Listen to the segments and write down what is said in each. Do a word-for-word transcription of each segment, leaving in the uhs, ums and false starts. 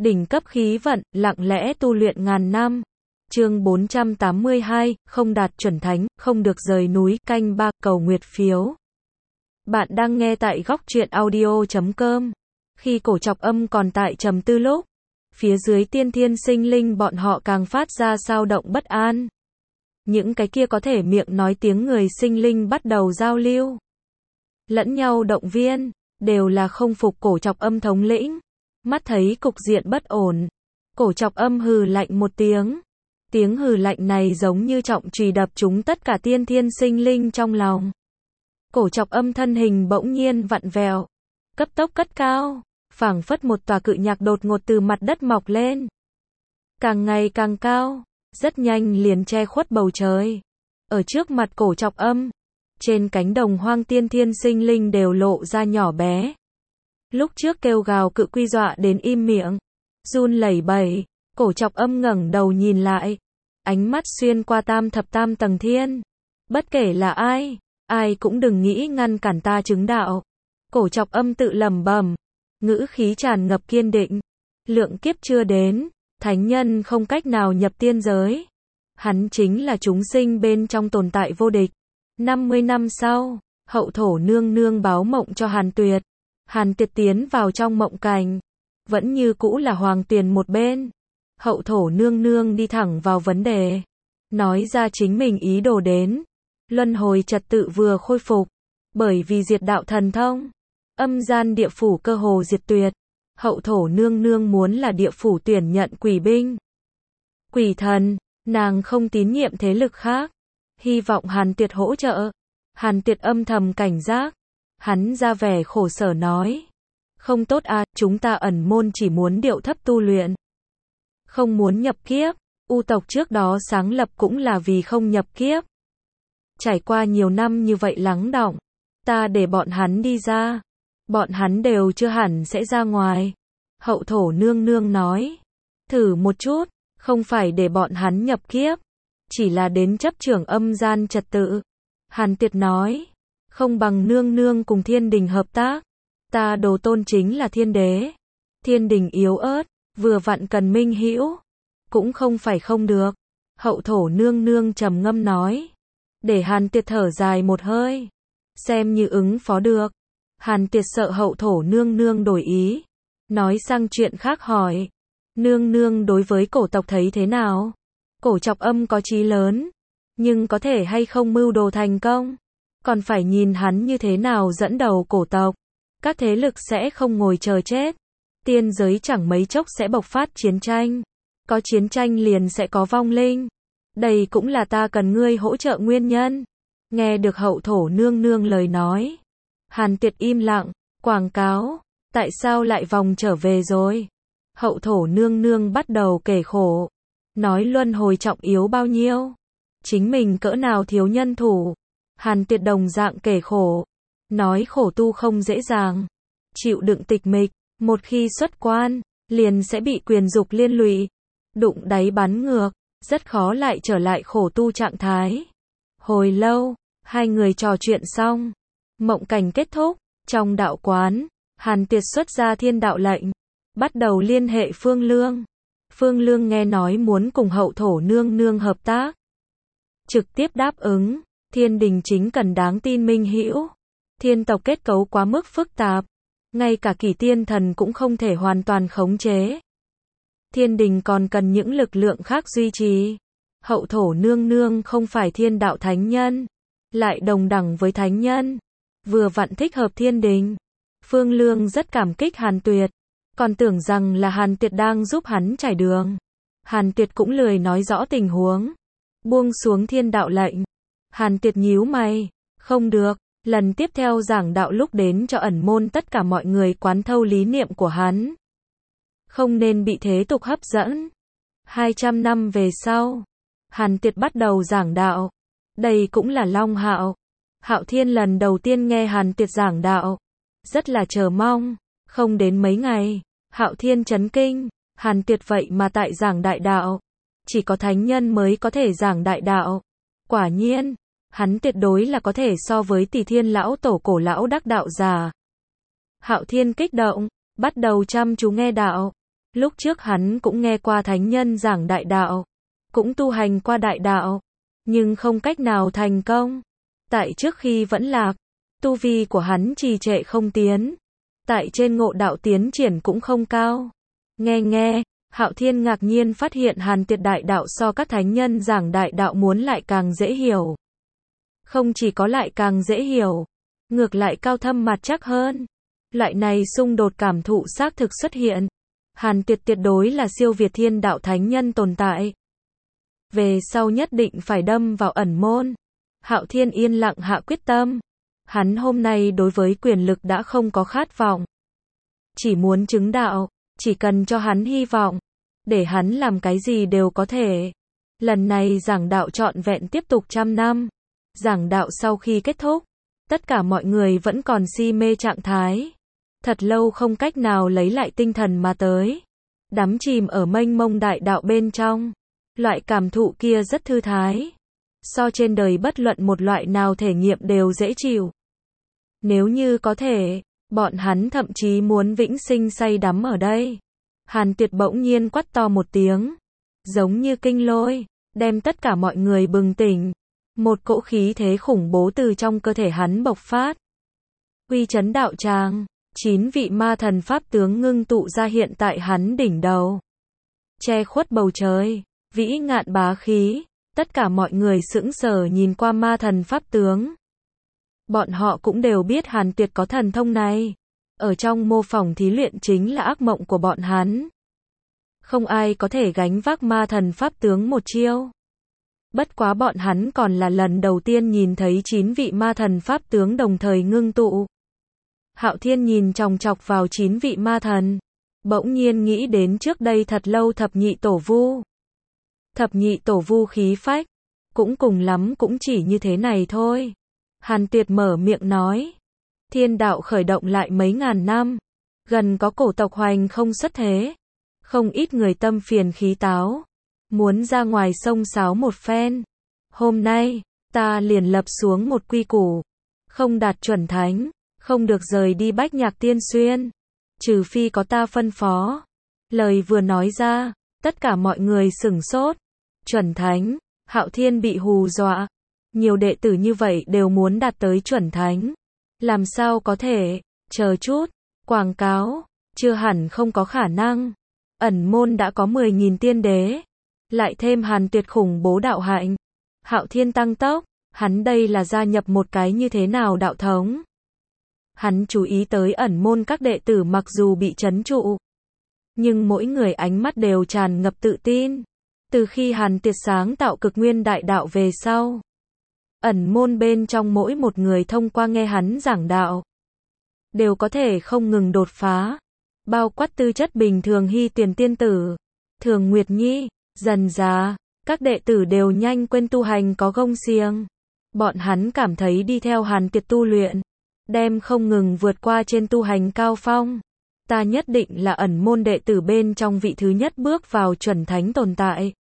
Đỉnh cấp khí vận, lặng lẽ tu luyện ngàn năm. Chương bốn trăm tám mươi hai, không đạt chuẩn thánh, không được rời núi, canh ba, cầu nguyệt phiếu. Bạn đang nghe tại góc truyện audio chấm com. Khi Cổ Trọc Âm còn tại trầm tư lúc, phía dưới tiên thiên sinh linh bọn họ càng phát ra sao động bất an. Những cái kia có thể miệng nói tiếng người sinh linh bắt đầu giao lưu. Lẫn nhau động viên, đều là không phục Cổ Trọc Âm thống lĩnh. Mắt thấy cục diện bất ổn, Cổ Trọc Âm hừ lạnh một tiếng. Tiếng hừ lạnh này giống như trọng chùy đập trúng tất cả tiên thiên sinh linh trong lòng. Cổ Trọc Âm thân hình bỗng nhiên vặn vẹo, cấp tốc cất cao, phảng phất một tòa cự nhạc đột ngột từ mặt đất mọc lên. Càng ngày càng cao, rất nhanh liền che khuất bầu trời. Ở trước mặt Cổ Trọc Âm, trên cánh đồng hoang tiên thiên sinh linh đều lộ ra nhỏ bé. Lúc trước kêu gào cự quy dọa đến im miệng, run lẩy bẩy. Cổ Trọc Âm ngẩng đầu nhìn lại, ánh mắt xuyên qua tam thập tam tầng thiên. Bất kể là ai, ai cũng đừng nghĩ ngăn cản ta chứng đạo. Cổ Trọc Âm tự lẩm bẩm, ngữ khí tràn ngập kiên định. Lượng kiếp chưa đến, thánh nhân không cách nào nhập tiên giới. Hắn chính là chúng sinh bên trong tồn tại vô địch. năm mươi năm sau, Hậu Thổ nương nương báo mộng cho Hàn Tuyệt. Hàn Tuyệt tiến vào trong mộng cảnh, vẫn như cũ là Hoàng Tuyền một bên. Hậu Thổ nương nương đi thẳng vào vấn đề, nói ra chính mình ý đồ đến. Luân hồi trật tự vừa khôi phục, bởi vì diệt đạo thần thông, âm gian địa phủ cơ hồ diệt tuyệt. Hậu Thổ nương nương muốn là địa phủ tuyển nhận quỷ binh, quỷ thần, nàng không tín nhiệm thế lực khác, hy vọng Hàn Tuyệt hỗ trợ. Hàn Tuyệt âm thầm cảnh giác, hắn ra vẻ khổ sở nói, không tốt à, chúng ta ẩn môn chỉ muốn điệu thấp tu luyện, không muốn nhập kiếp. U tộc trước đó sáng lập cũng là vì không nhập kiếp. Trải qua nhiều năm như vậy lắng đọng, ta để bọn hắn đi ra, bọn hắn đều chưa hẳn sẽ ra ngoài. Hậu Thổ nương nương nói, thử một chút, không phải để bọn hắn nhập kiếp, chỉ là đến chấp trưởng âm gian trật tự. Hàn Tuyệt nói, không bằng nương nương cùng thiên đình hợp tác, ta đồ tôn chính là thiên đế. Thiên đình yếu ớt, vừa vặn cần minh hữu, cũng không phải không được. Hậu Thổ nương nương trầm ngâm nói, để Hàn Tuyệt thở dài một hơi, xem như ứng phó được. Hàn Tuyệt sợ Hậu Thổ nương nương đổi ý, nói sang chuyện khác hỏi, nương nương đối với cổ tộc thấy thế nào? Cổ Trọc Âm có chí lớn, nhưng có thể hay không mưu đồ thành công, còn phải nhìn hắn như thế nào dẫn đầu cổ tộc. Các thế lực sẽ không ngồi chờ chết. Tiên giới chẳng mấy chốc sẽ bộc phát chiến tranh. Có chiến tranh liền sẽ có vong linh. Đây cũng là ta cần ngươi hỗ trợ nguyên nhân. Nghe được Hậu Thổ nương nương lời nói, Hàn Tuyệt im lặng, quảng cáo, tại sao lại vòng trở về rồi? Hậu Thổ nương nương bắt đầu kể khổ, nói luân hồi trọng yếu bao nhiêu, chính mình cỡ nào thiếu nhân thủ. Hàn Tuyệt đồng dạng kể khổ, nói khổ tu không dễ dàng, chịu đựng tịch mịch, một khi xuất quan, liền sẽ bị quyền dục liên lụy, đụng đáy bắn ngược, rất khó lại trở lại khổ tu trạng thái. Hồi lâu, hai người trò chuyện xong, mộng cảnh kết thúc, trong đạo quán, Hàn Tuyệt xuất ra thiên đạo lệnh, bắt đầu liên hệ Phương Lương. Phương Lương nghe nói muốn cùng Hậu Thổ nương nương hợp tác, trực tiếp đáp ứng. Thiên đình chính cần đáng tin minh hữu. Thiên tộc kết cấu quá mức phức tạp, ngay cả Kỷ Tiên Thần cũng không thể hoàn toàn khống chế. Thiên đình còn cần những lực lượng khác duy trì. Hậu Thổ nương nương không phải thiên đạo thánh nhân, lại đồng đẳng với thánh nhân, vừa vặn thích hợp thiên đình. Phương Lương rất cảm kích Hàn Tuyệt, còn tưởng rằng là Hàn Tuyệt đang giúp hắn trải đường. Hàn Tuyệt cũng lười nói rõ tình huống, buông xuống thiên đạo lệnh. Hàn Tuyệt nhíu mày, không được, lần tiếp theo giảng đạo lúc đến cho ẩn môn tất cả mọi người quán thâu lý niệm của hắn. Không nên bị thế tục hấp dẫn. hai trăm năm về sau, Hàn Tuyệt bắt đầu giảng đạo. Đây cũng là Long Hạo. Hạo Thiên lần đầu tiên nghe Hàn Tuyệt giảng đạo, rất là chờ mong. Không đến mấy ngày, Hạo Thiên chấn kinh, Hàn Tuyệt vậy mà tại giảng đại đạo. Chỉ có thánh nhân mới có thể giảng đại đạo. Quả nhiên, hắn tuyệt đối là có thể so với Tỷ Thiên lão tổ cổ lão đắc đạo giả. Hạo Thiên kích động, bắt đầu chăm chú nghe đạo. Lúc trước hắn cũng nghe qua thánh nhân giảng đại đạo, cũng tu hành qua đại đạo, nhưng không cách nào thành công. Tại trước khi vẫn lạc, tu vi của hắn trì trệ không tiến. Tại trên ngộ đạo tiến triển cũng không cao. Nghe nghe, Hạo Thiên ngạc nhiên phát hiện Hàn Tiệt đại đạo so các thánh nhân giảng đại đạo muốn lại càng dễ hiểu. Không chỉ có lại càng dễ hiểu, ngược lại cao thâm mặt chắc hơn. Loại này xung đột cảm thụ xác thực xuất hiện. Hàn Tiệt tuyệt đối là siêu việt thiên đạo thánh nhân tồn tại. Về sau nhất định phải đâm vào ẩn môn. Hạo Thiên yên lặng hạ quyết tâm. Hắn hôm nay đối với quyền lực đã không có khát vọng. Chỉ muốn chứng đạo, chỉ cần cho hắn hy vọng, để hắn làm cái gì đều có thể. Lần này giảng đạo trọn vẹn tiếp tục trăm năm. Giảng đạo sau khi kết thúc, tất cả mọi người vẫn còn si mê trạng thái. Thật lâu không cách nào lấy lại tinh thần mà tới. Đắm chìm ở mênh mông đại đạo bên trong. Loại cảm thụ kia rất thư thái. So trên đời bất luận một loại nào thể nghiệm đều dễ chịu. Nếu như có thể, bọn hắn thậm chí muốn vĩnh sinh say đắm ở đây. Hàn Tiệt bỗng nhiên quát to một tiếng. Giống như kinh lôi, đem tất cả mọi người bừng tỉnh. Một cỗ khí thế khủng bố từ trong cơ thể hắn bộc phát. Uy chấn đạo tràng, chín vị ma thần pháp tướng ngưng tụ ra hiện tại hắn đỉnh đầu. Che khuất bầu trời, vĩ ngạn bá khí, tất cả mọi người sững sờ nhìn qua ma thần pháp tướng. Bọn họ cũng đều biết Hàn Tiệt có thần thông này. Ở trong mô phỏng thí luyện chính là ác mộng của bọn hắn. Không ai có thể gánh vác ma thần pháp tướng một chiêu. Bất quá bọn hắn còn là lần đầu tiên nhìn thấy chín vị ma thần pháp tướng đồng thời ngưng tụ. Hạo Thiên nhìn chòng chọc vào chín vị ma thần. Bỗng nhiên nghĩ đến trước đây thật lâu thập nhị tổ vu. Thập nhị tổ vu khí phách. Cũng cùng lắm cũng chỉ như thế này thôi. Hàn Tiệt mở miệng nói. Thiên đạo khởi động lại mấy ngàn năm. Gần có cổ tộc hoành không xuất thế. Không ít người tâm phiền khí táo. Muốn ra ngoài sông sáo một phen. Hôm nay, ta liền lập xuống một quy củ. Không đạt chuẩn thánh. Không được rời đi Bách Nhạc Tiên Xuyên. Trừ phi có ta phân phó. Lời vừa nói ra, tất cả mọi người sửng sốt. Chuẩn thánh, Hạo Thiên bị hù dọa. Nhiều đệ tử như vậy đều muốn đạt tới chuẩn thánh. Làm sao có thể, chờ chút, quảng cáo, chưa hẳn không có khả năng. Ẩn môn đã có mười nghìn tiên đế. Lại thêm Hàn Tuyệt khủng bố đạo hạnh. Hạo Thiên tăng tốc, hắn đây là gia nhập một cái như thế nào đạo thống. Hắn chú ý tới ẩn môn các đệ tử mặc dù bị trấn trụ. Nhưng mỗi người ánh mắt đều tràn ngập tự tin. Từ khi Hàn Tiệt sáng tạo cực nguyên đại đạo về sau. Ẩn môn bên trong mỗi một người thông qua nghe hắn giảng đạo. Đều có thể không ngừng đột phá. Bao quát tư chất bình thường Hy Tiền tiên tử. Thường Nguyệt Nhi, dần dà, các đệ tử đều nhanh quên tu hành có gông xiềng. Bọn hắn cảm thấy đi theo Hàn Tiệt tu luyện. Đem không ngừng vượt qua trên tu hành cao phong. Ta nhất định là ẩn môn đệ tử bên trong vị thứ nhất bước vào chuẩn thánh tồn tại.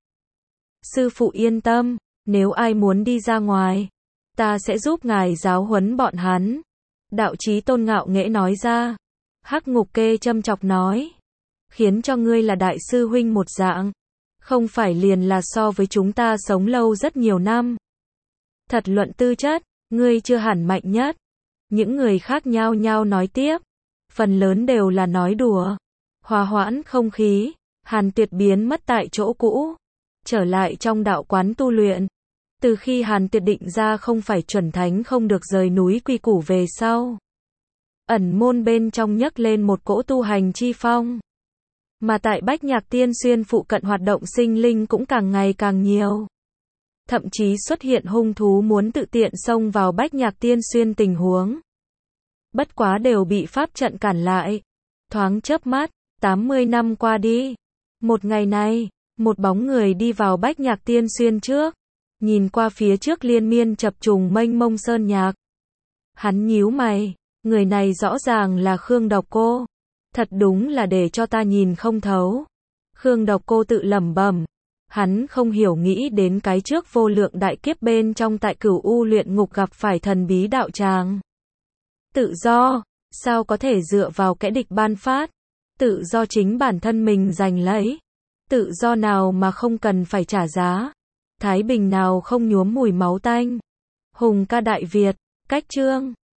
Sư phụ yên tâm, nếu ai muốn đi ra ngoài, ta sẽ giúp ngài giáo huấn bọn hắn. Đạo Chí Tôn ngạo nghễ nói ra. Hắc Ngục Kê châm chọc nói. Khiến cho ngươi là đại sư huynh một dạng. Không phải liền là so với chúng ta sống lâu rất nhiều năm. Thật luận tư chất, ngươi chưa hẳn mạnh nhất. Những người khác nhao nhao nói tiếp. Phần lớn đều là nói đùa. Hòa hoãn không khí. Hàn Tuyệt biến mất tại chỗ cũ. Trở lại trong đạo quán tu luyện. Từ khi Hàn Tuyệt định ra không phải chuẩn thánh không được rời núi quy củ về sau. Ẩn môn bên trong nhấc lên một cỗ tu hành chi phong. Mà tại Bách Nhạc Tiên Xuyên phụ cận hoạt động sinh linh cũng càng ngày càng nhiều. Thậm chí xuất hiện hung thú muốn tự tiện xông vào Bách Nhạc Tiên Xuyên tình huống. Bất quá đều bị pháp trận cản lại. Thoáng chớp mắt, tám mươi năm qua đi. Một ngày này, một bóng người đi vào Bách Nhạc Tiên Xuyên trước. Nhìn qua phía trước liên miên chập trùng mênh mông sơn nhạc. Hắn nhíu mày, người này rõ ràng là Khương Độc Cô. Thật đúng là để cho ta nhìn không thấu. Khương Độc Cô tự lẩm bẩm. Hắn không hiểu nghĩ đến cái trước vô lượng đại kiếp bên trong tại Cửu U luyện ngục gặp phải thần bí đạo tràng. Tự do, sao có thể dựa vào kẻ địch ban phát? Tự do chính bản thân mình giành lấy. Tự do nào mà không cần phải trả giá. Thái bình nào không nhuốm mùi máu tanh. Hùng ca Đại Việt, cách chương